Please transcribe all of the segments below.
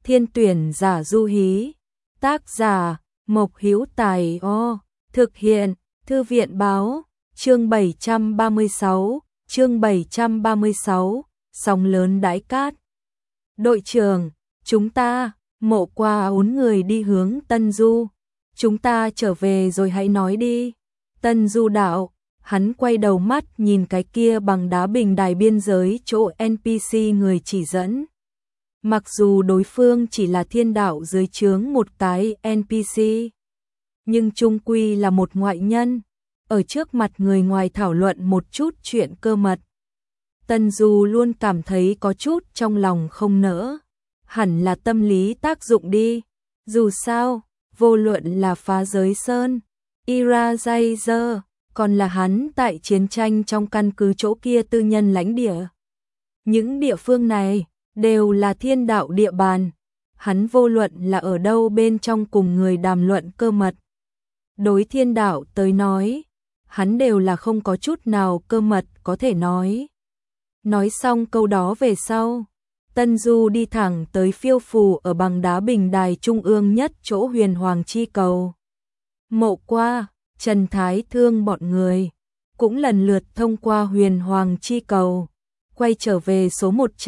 Thiên tuyển giả du hí. Tác giả Mộc Hữu Tài. Thực hiện Thư viện báo. Chương 736, sóng lớn đãi cát. Đội trưởng, chúng ta, Mộ Qua uốn người đi hướng Tân Du. Chúng ta trở về rồi hãy nói đi. Tân Du đạo, hắn quay đầu mắt nhìn cái kia bằng đá bình đài biên giới chỗ NPC người chỉ dẫn. Mặc dù đối phương chỉ là thiên đạo dưới trướng một cái NPC, nhưng chung quy là một ngoại nhân, ở trước mặt người ngoài thảo luận một chút chuyện cơ mật. Tân Du luôn cảm thấy có chút trong lòng không nỡ, hẳn là tâm lý tác dụng đi. Dù sao, vô luận là Phá Giới Sơn, Irajazer, còn là hắn tại chiến tranh trong căn cứ chỗ kia tư nhân lãnh địa. Những địa phương này đều là thiên đạo địa bàn, hắn vô luận là ở đâu bên trong cùng người đàm luận cơ mật. Đối thiên đạo tới nói, hắn đều là không có chút nào cơ mật có thể nói. Nói xong câu đó về sau, Tân Du đi thẳng tới phiêu phù ở bằng đá bình đài trung ương nhất chỗ Huyền Hoàng Chi Cầu. Mộ Qua, Trần Thái Thương bọn người cũng lần lượt thông qua Huyền Hoàng Chi Cầu, quay trở về số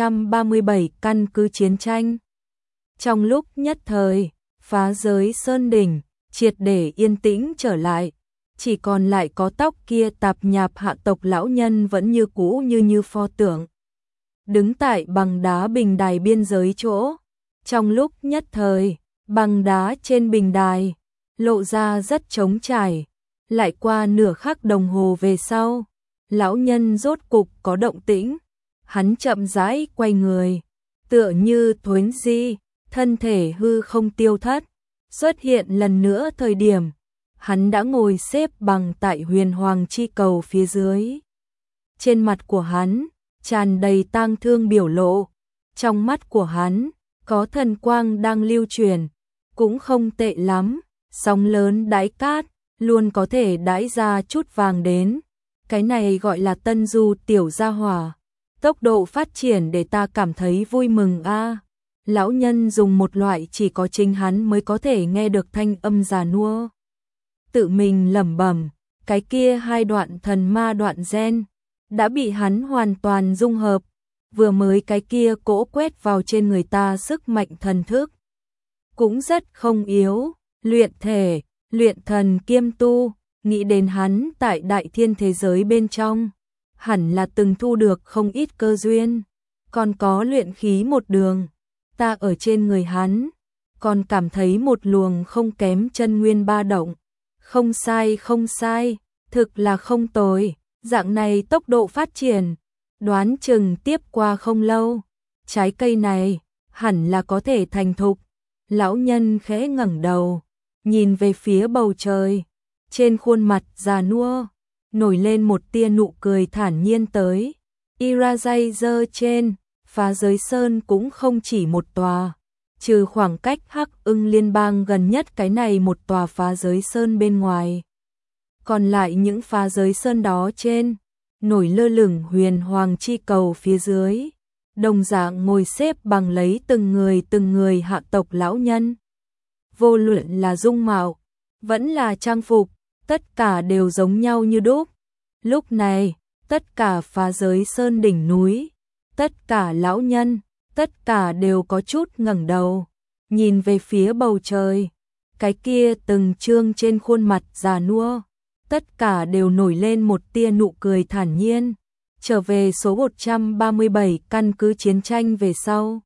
137 căn cứ chiến tranh. Trong lúc nhất thời, Phá Giới Sơn đỉnh triệt để yên tĩnh trở lại, chỉ còn lại có tóc kia tạp nhạp hạ tộc lão nhân vẫn như cũ như pho tượng, đứng tại bằng đá bình đài biên giới chỗ. Trong lúc nhất thời, bằng đá trên bình đài lộ ra rất trống trải. Lại qua nửa khắc đồng hồ về sau, lão nhân rốt cục có động tĩnh. Hắn chậm rãi quay người, tựa như thuấn di, thân thể hư không tiêu thất. Xuất hiện lần nữa thời điểm, hắn đã ngồi xếp bằng tại Huyền Hoàng Chi Cầu phía dưới. Trên mặt của hắn tràn đầy tang thương biểu lộ, trong mắt của hắn có thần quang đang lưu truyền, cũng không tệ lắm. Sóng lớn đãi cát luôn có thể đãi ra chút vàng đến, cái này gọi là Tân Du tiểu gia hỏa. Tốc độ phát triển để ta cảm thấy vui mừng a. Lão nhân dùng một loại chỉ có chính hắn mới có thể nghe được thanh âm già nua, tự mình lẩm bẩm. Cái kia hai đoạn thần ma đoạn gen đã bị hắn hoàn toàn dung hợp, vừa mới cái kia cỗ quét vào trên người ta sức mạnh thần thức cũng rất không yếu. Luyện thể, luyện thần kiêm tu, nghĩ đến hắn tại đại thiên thế giới bên trong, hẳn là từng thu được không ít cơ duyên, còn có luyện khí một đường. Ta ở trên người hắn, còn cảm thấy một luồng không kém chân nguyên ba động. Không sai, thực là không tồi. Dạng này tốc độ phát triển, đoán chừng tiếp qua không lâu, trái cây này hẳn là có thể thành thục. Lão nhân khẽ ngẩng đầu, nhìn về phía bầu trời, trên khuôn mặt già nua nổi lên một tia nụ cười thản nhiên tới. Irajazer trên Phá Giới Sơn cũng không chỉ một tòa, trừ khoảng cách Hắc Ưng liên bang gần nhất cái này một tòa Phá Giới Sơn bên ngoài, còn lại những Phá Giới Sơn đó trên nổi lơ lửng Huyền Hoàng Chi Cầu phía dưới, đồng dạng ngồi xếp bằng lấy từng người hạ tộc lão nhân. Vô luận là dung mạo, vẫn là trang phục, tất cả đều giống nhau như đúc. Lúc này, tất cả Phá Giới Sơn đỉnh núi, tất cả lão nhân, tất cả đều có chút ngẩng đầu, nhìn về phía bầu trời. Cái kia từng trương trên khuôn mặt già nua, tất cả đều nổi lên một tia nụ cười thản nhiên. Trở về số 137 căn cứ chiến tranh về sau,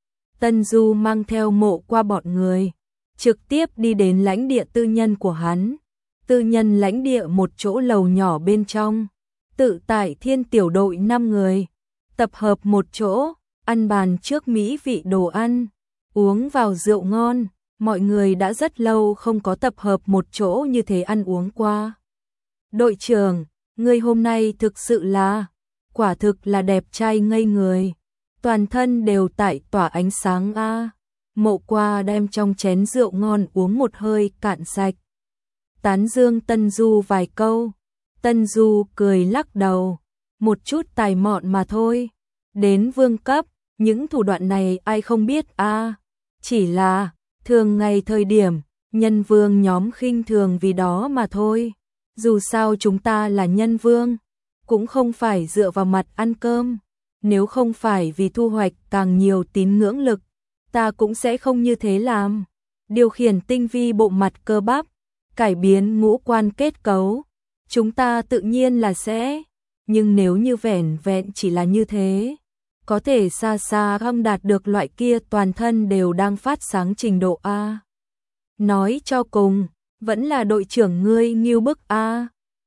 Tân Du mang theo Mộ Qua bọn người, trực tiếp đi đến lãnh địa tư nhân của hắn. Tư nhân lãnh địa một chỗ lầu nhỏ bên trong, tự tại thiên tiểu đội 5 người, tập hợp một chỗ, ăn bàn trước mỹ vị đồ ăn, uống vào rượu ngon. Mọi người đã rất lâu không có tập hợp một chỗ như thế ăn uống qua. Đội trưởng, người hôm nay thực sự là, quả thực là đẹp trai ngây người, toàn thân đều tại tỏa ánh sáng a. Mộ Qua đem trong chén rượu ngon uống một hơi cạn sạch, tán dương Tân Du vài câu. Tân Du cười lắc đầu, một chút tài mọn mà thôi, đến vương cấp, những thủ đoạn này ai không biết a. Chỉ là, thường ngày thời điểm, nhân vương nhóm khinh thường vì đó mà thôi. Dù sao chúng ta là nhân vương, cũng không phải dựa vào mặt ăn cơm. Nếu không phải vì thu hoạch càng nhiều tín ngưỡng lực, ta cũng sẽ không như thế làm. Điều khiển tinh vi bộ mặt cơ bắp, cải biến ngũ quan kết cấu, chúng ta tự nhiên là sẽ. Nhưng nếu như vẻn vẹn chỉ là như thế, có thể xa xa không đạt được loại kia toàn thân đều đang phát sáng trình độ A. Nói cho cùng, vẫn là đội trưởng ngươi ngưu bức A.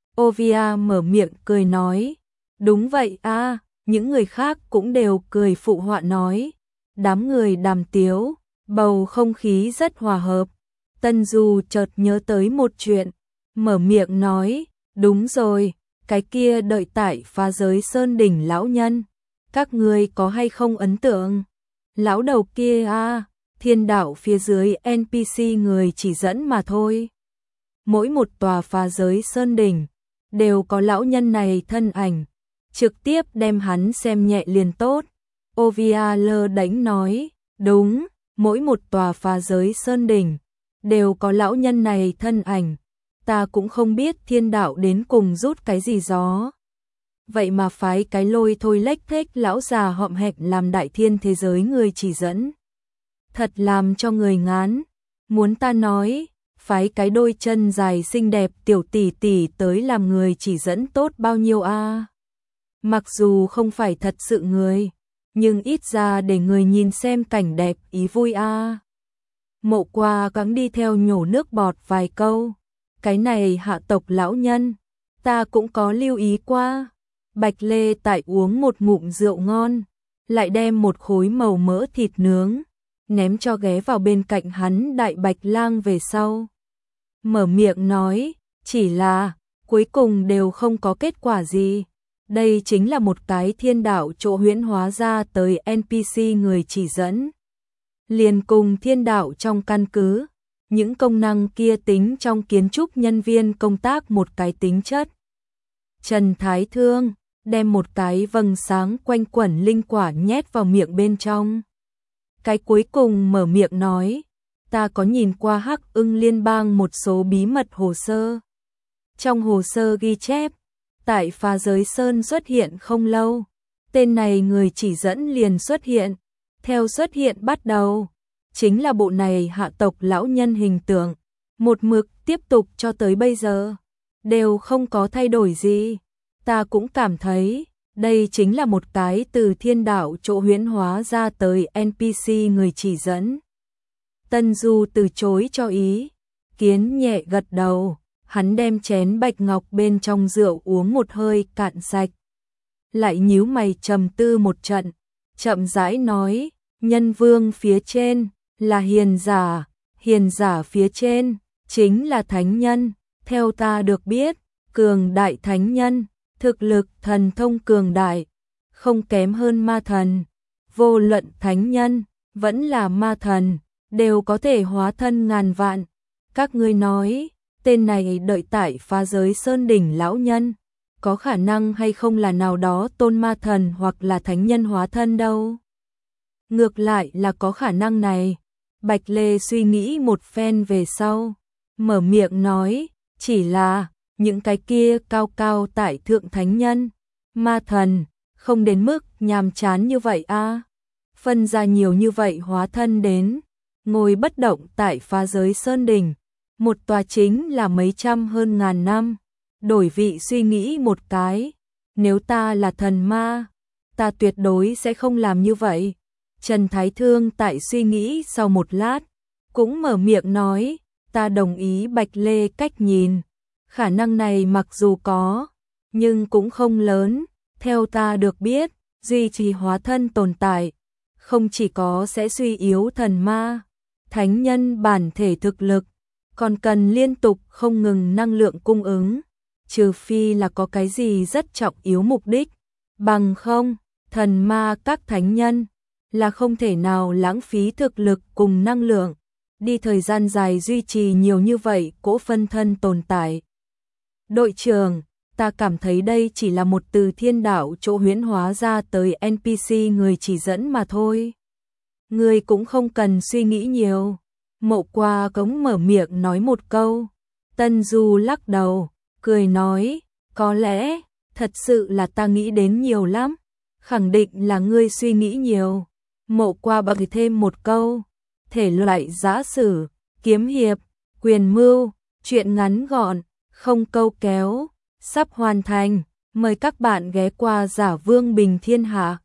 Ovia mở miệng cười nói, đúng vậy A. Những người khác cũng đều cười phụ họa nói, đám người đàm tiếu, bầu không khí rất hòa hợp. Tân Du chợt nhớ tới một chuyện, mở miệng nói, đúng rồi, cái kia đợi tại phá giới sơn đỉnh lão nhân, các ngươi có hay không ấn tượng? Lão đầu kia a, thiên đạo phía dưới NPC người chỉ dẫn mà thôi. Mỗi một tòa phá giới sơn đỉnh đều có lão nhân này thân ảnh, trực tiếp đem hắn xem nhẹ liền tốt. Ovia lơ đánh nói, đúng, mỗi một tòa phá giới sơn đỉnh đều có lão nhân này thân ảnh, ta cũng không biết thiên đạo đến cùng rút cái gì gió. Vậy mà phái cái lôi thôi lếch thếch lão già họm hẹm làm đại thiên thế giới người chỉ dẫn. Thật làm cho người ngán, muốn ta nói, phái cái đôi chân dài xinh đẹp tiểu tỷ tỷ tới làm người chỉ dẫn tốt bao nhiêu a. Mặc dù không phải thật sự người, nhưng ít ra để người nhìn xem cảnh đẹp ý vui a. Mộ Qua gắng đi theo nhổ nước bọt vài câu, cái này hạ tộc lão nhân, ta cũng có lưu ý qua. Bạch Lê tại uống một ngụm rượu ngon, lại đem một khối màu mỡ thịt nướng, ném cho ghé vào bên cạnh hắn Đại Bạch Lang về sau. Mở miệng nói, chỉ là, cuối cùng đều không có kết quả gì. Đây chính là một cái thiên đạo chỗ huyễn hóa ra tới NPC người chỉ dẫn. Liền cùng thiên đạo trong căn cứ, những công năng kia tính trong kiến trúc nhân viên công tác một cái tính chất. Trần Thái Thương đem một cái vầng sáng quanh quẩn linh quả nhét vào miệng bên trong. Cái cuối cùng mở miệng nói, ta có nhìn qua Hắc Ưng Liên bang một số bí mật hồ sơ. Trong hồ sơ ghi chép, tại phá giới sơn xuất hiện không lâu, tên này người chỉ dẫn liền xuất hiện. Theo xuất hiện bắt đầu, chính là bộ này hạ tộc lão nhân hình tượng, một mực tiếp tục cho tới bây giờ, đều không có thay đổi gì. Ta cũng cảm thấy, đây chính là một cái từ thiên đạo chỗ huyễn hóa ra tới NPC người chỉ dẫn. Tân Du từ chối cho ý kiến nhẹ gật đầu, hắn đem chén bạch ngọc bên trong rượu uống một hơi cạn sạch. Lại nhíu mày trầm tư một trận, chậm rãi nói, nhân vương phía trên là hiền giả phía trên chính là thánh nhân. Theo ta được biết, cường đại thánh nhân, thực lực thần thông cường đại, không kém hơn ma thần. Vô luận thánh nhân, vẫn là ma thần, đều có thể hóa thân ngàn vạn. Các ngươi nói, tên này đợi tại phá giới sơn đỉnh lão nhân, có khả năng hay không là nào đó tôn ma thần hoặc là thánh nhân hóa thân đâu. Ngược lại là có khả năng này. Bạch Lê suy nghĩ một phen về sau, mở miệng nói, chỉ là những cái kia cao cao tại thượng thánh nhân, ma thần, không đến mức nhàm chán như vậy a. Phân ra nhiều như vậy hóa thân đến, ngồi bất động tại phá giới sơn đỉnh, một tòa chính là mấy trăm hơn ngàn năm. Đổi vị suy nghĩ một cái, nếu ta là thần ma, ta tuyệt đối sẽ không làm như vậy. Trần Thái Thương tại suy nghĩ sau một lát, cũng mở miệng nói, ta đồng ý Bạch Lê cách nhìn. Khả năng này mặc dù có, nhưng cũng không lớn. Theo ta được biết, duy trì hóa thân tồn tại, không chỉ có sẽ suy yếu thần ma, thánh nhân bản thể thực lực, còn cần liên tục không ngừng năng lượng cung ứng. Trừ phi là có cái gì rất trọng yếu mục đích, bằng không, thần ma các thánh nhân là không thể nào lãng phí thực lực cùng năng lượng, đi thời gian dài duy trì nhiều như vậy cỗ phân thân tồn tại. Đội trưởng, ta cảm thấy đây chỉ là một từ thiên đạo chỗ huyễn hóa ra tới NPC người chỉ dẫn mà thôi. Ngươi cũng không cần suy nghĩ nhiều. Mộ Qua cống mở miệng nói một câu. Tân Du lắc đầu, cười nói, có lẽ, thật sự là ta nghĩ đến nhiều lắm. Khẳng định là ngươi suy nghĩ nhiều. Mộ Qua bật thêm một câu, thể loại giã sử, kiếm hiệp, quyền mưu, truyện ngắn gọn, không câu kéo, sắp hoàn thành. Mời các bạn ghé qua Giả Vương Bình Thiên Hạ.